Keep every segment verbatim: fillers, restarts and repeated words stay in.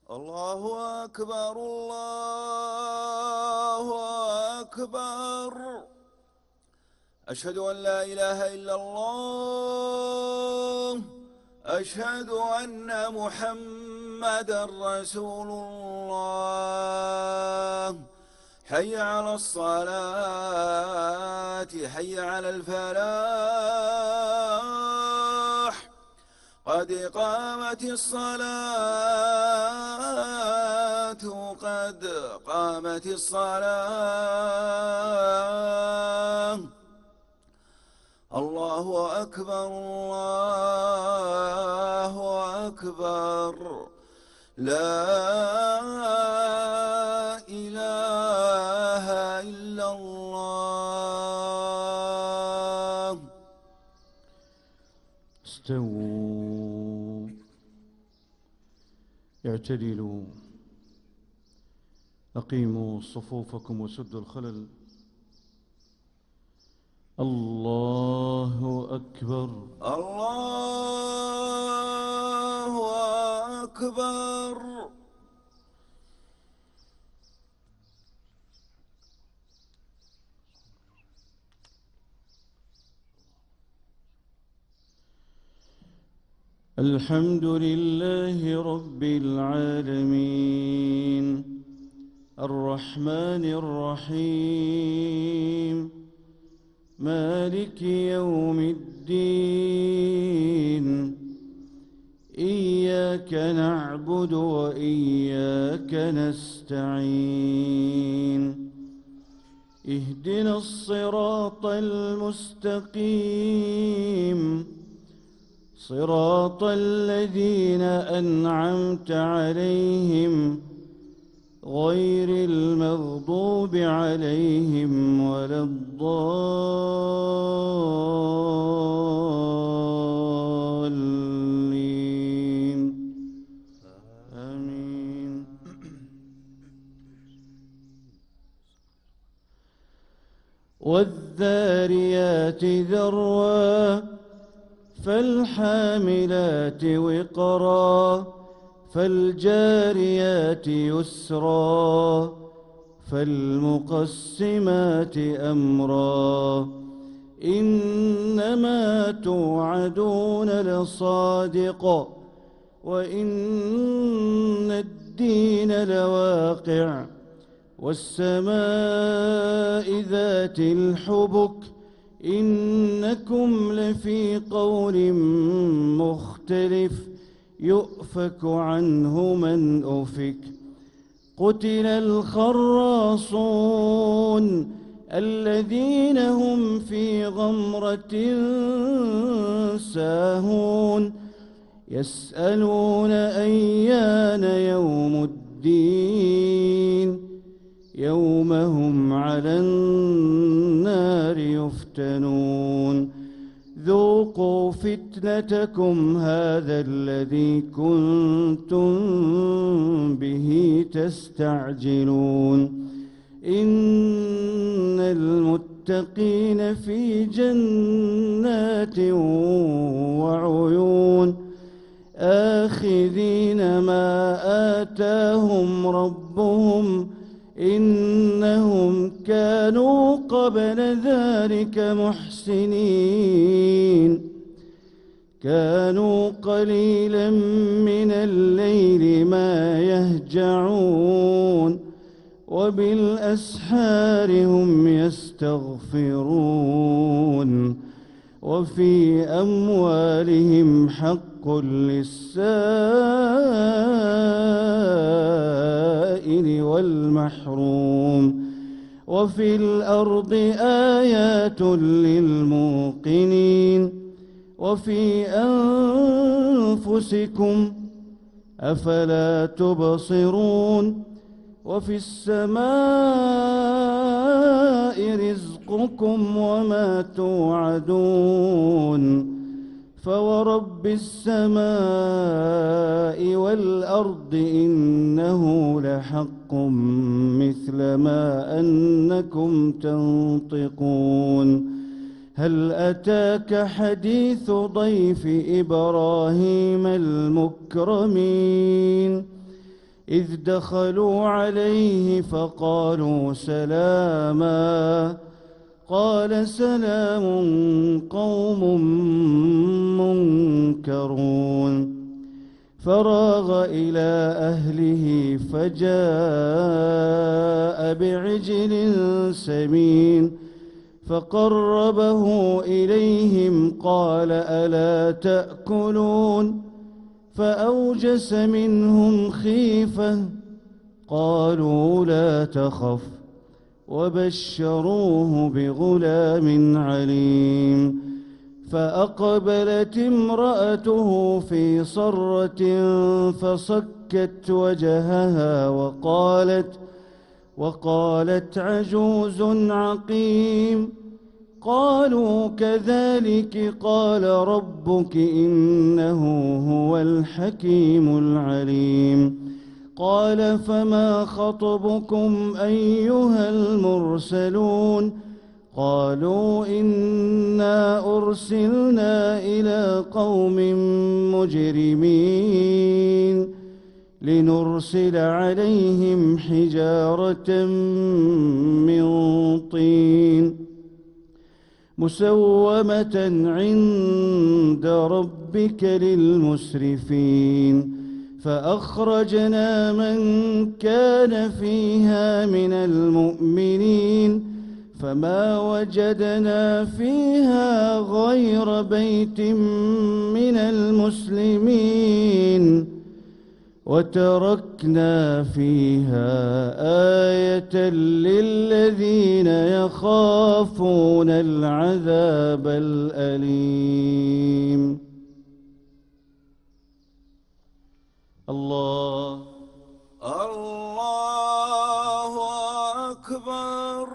الله أكبر الله أكبر. أشهد أن لا إله إلا الله. أشهد أن محمدًا رسول الله. حي على الصلاة حي على الفلاح. قد قامت الصلاة قد قامت الصلاة. الله أكبر الله أكبر. لا إله إلا الله. استووا اعتدلوا أقيموا صفوفكم وسدوا الخلل. الله أكبر الله أكبر. الحمد لله رب العالمين الرحمن الرحيم مالك يوم الدين. إياك نعبد وإياك نستعين. اهدنا الصراط المستقيم صراط الذين أنعمت عليهم غير المغضوب عليهم ولا الضالين. آمين. والذاريات ذروا فالحاملات وقرا فالجاريات يسرا فالمقسمات أمرا. إنما توعدون لصادق وإن الدين لواقع. والسماء ذات الحبك إنكم لفي قول مختلف. يؤفك عنه من أفك. قتل الخراصون الذين هم في غمرة ساهون. يسألون أيان يوم الدين يوم هم على النار يفتنون. ذوقوا فتنتكم هذا الذي كنتم به تستعجلون. إن المتقين في جنات وعيون آخذين ما آتاهم ربهم إنهم كانوا قبل ذلك محسنين. كانوا قليلا من الليل ما يهجعون وبالأسحار هم يستغفرون. وفي أموالهم حق للسائل والمحروم. وفي الأرض آيات للموقنين. وفي أنفسكم أفلا تبصرون. وفي السماء رزقكم وما توعدون. فورب السماء والأرض إنه لحق مثل ما أنكم تنطقون. هل أتاك حديث ضيف إبراهيم المكرمين إذ دخلوا عليه فقالوا سلاما قال سلام قوم منكرون فراغ إلى أهله فجاء بعجل سمين فقربه إليهم قال ألا تأكلون فأوجس منهم خيفة قالوا لا تخف وبشروه بغلام عليم فأقبلت امرأته في صرة فصكت وجهها وقالت وقالت عجوز عقيم قالوا كذلك قال ربك إنه هو الحكيم العليم قال فما خطبكم أيها المرسلون قالوا إنا أرسلنا إلى قوم مجرمين لنرسل عليهم حجارة من طين مسومة عند ربك للمسرفين فأخرجنا من كان فيها من المؤمنين فما وجدنا فيها غير بيت من المسلمين وتركنا فيها آية للذين يخافون العذاب الأليم. الله الله أكبر.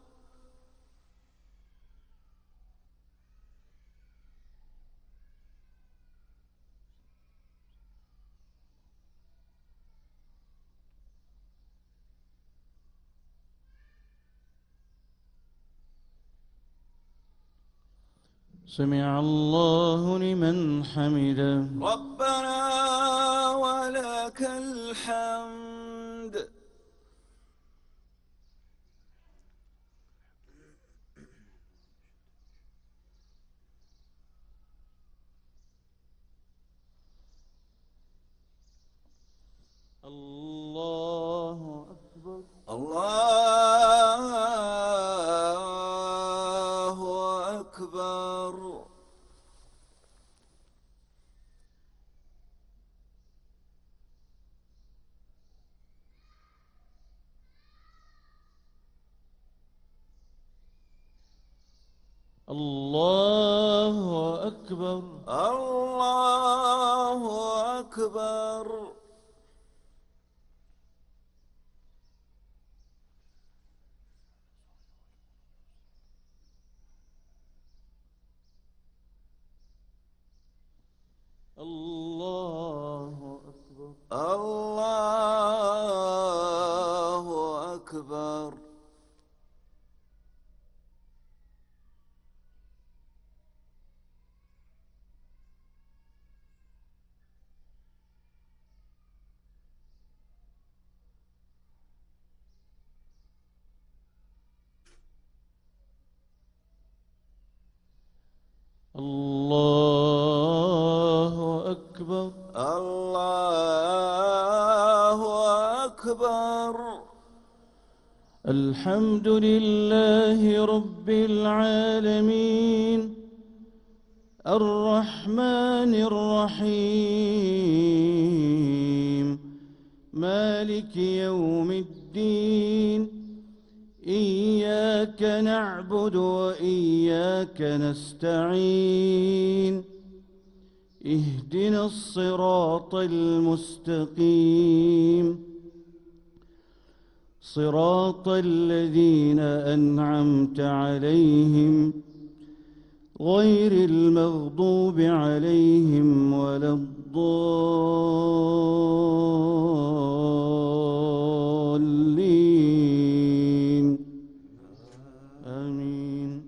سمع الله لمن حمده. ربنا ولك الحمد. الله أكبر. الله أكبر. الله أكبر. الله أكبر. الله أكبر. الله أكبر. الله أكبر. الله أكبر. الحمد لله رب العالمين الرحمن الرحيم مالك يوم الدين إياك نعبد وإياك نستعين اهدنا الصراط المستقيم صراط الذين أنعمت عليهم غير المغضوب عليهم ولا الضالين آمين.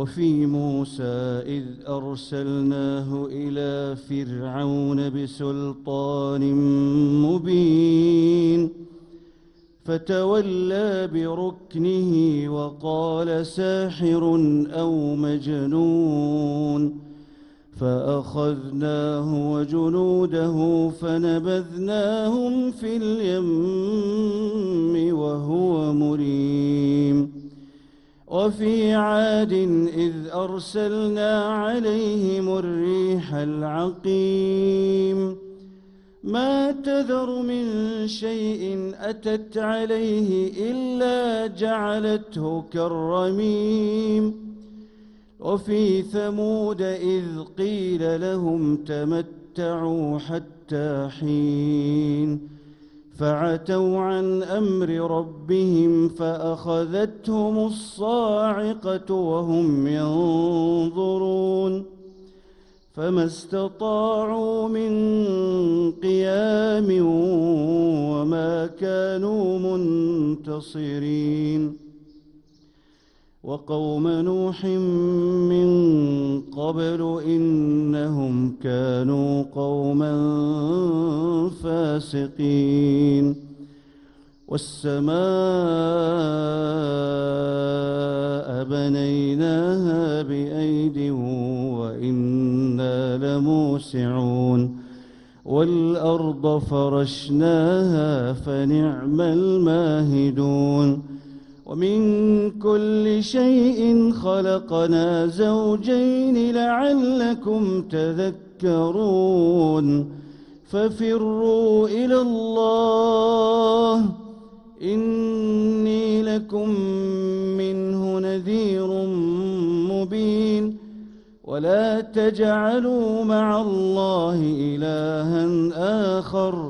وفي موسى إذ أرسلناه إلى فرعون بسلطان مبين فتولى بركنه وقال ساحر أو مجنون فأخذناه وجنوده فنبذناهم في اليم وهو مليم وفي عاد إذ أرسلنا عليهم الريح العقيم ما تذر من شيء أتت عليه إلا جعلته كالرميم وفي ثمود إذ قيل لهم تمتعوا حتى حين فعتوا عن أمر ربهم فأخذتهم الصاعقة وهم ينظرون فما استطاعوا من قيام وما كانوا منتصرين وقوم نوح من قبل إنهم كانوا قوما فاسقين والسماء بنيناها بأيد وإنا لموسعون والأرض فرشناها فنعم الماهدون ومن كل شيء خلقنا زوجين لعلكم تذكرون ففروا إلى الله إني لكم منه نذير مبين ولا تجعلوا مع الله إلها آخر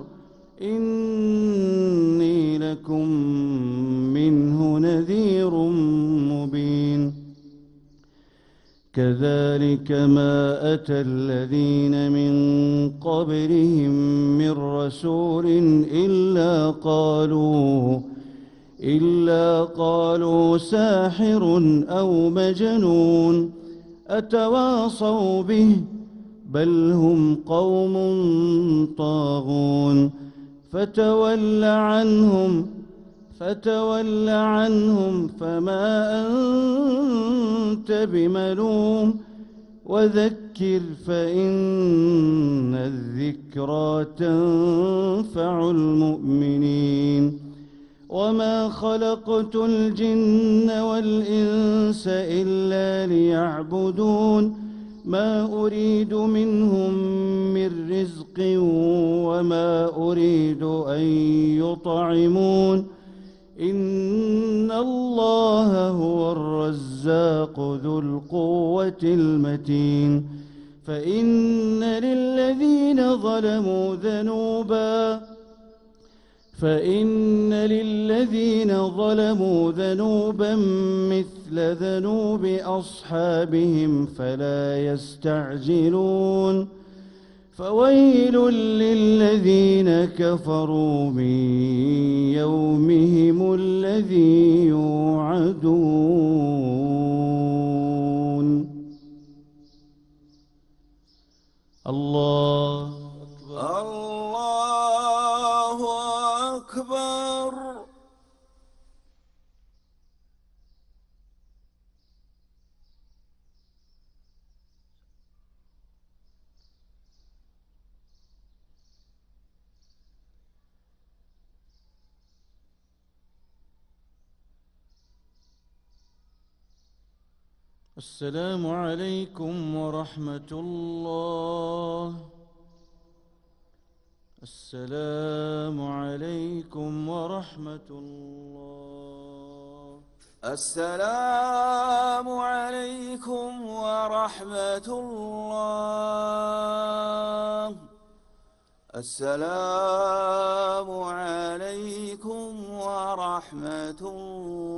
إني لكم منه نذير مبين كذلك ما أتى الذين من قبلهم من رسول إلا قالوا إلا قالوا ساحر أو مجنون أتواصوا به بل هم قوم طاغون فتول عنهم فتول عنهم فما أنت بملوم وذكر فإن الذكرى تنفع المؤمنين وما خلقت الجن والإنس إلا ليعبدون ما أريد منهم من رزق وما أريد أن يطعمون إن الله هو الرزاق ذو القوة المتين فإن للذين ظلموا ذنوبا فإن للذين ظلموا ذنوبا مثل ذنوب أصحابهم فلا يستعجلون فويل للذين كفروا من يومهم الذي يوعدون الله أكبر الله أكبر. السلام عليكم ورحمة الله. السلام عليكم ورحمة الله. السلام عليكم ورحمة الله. السلام عليكم ورحمة الله.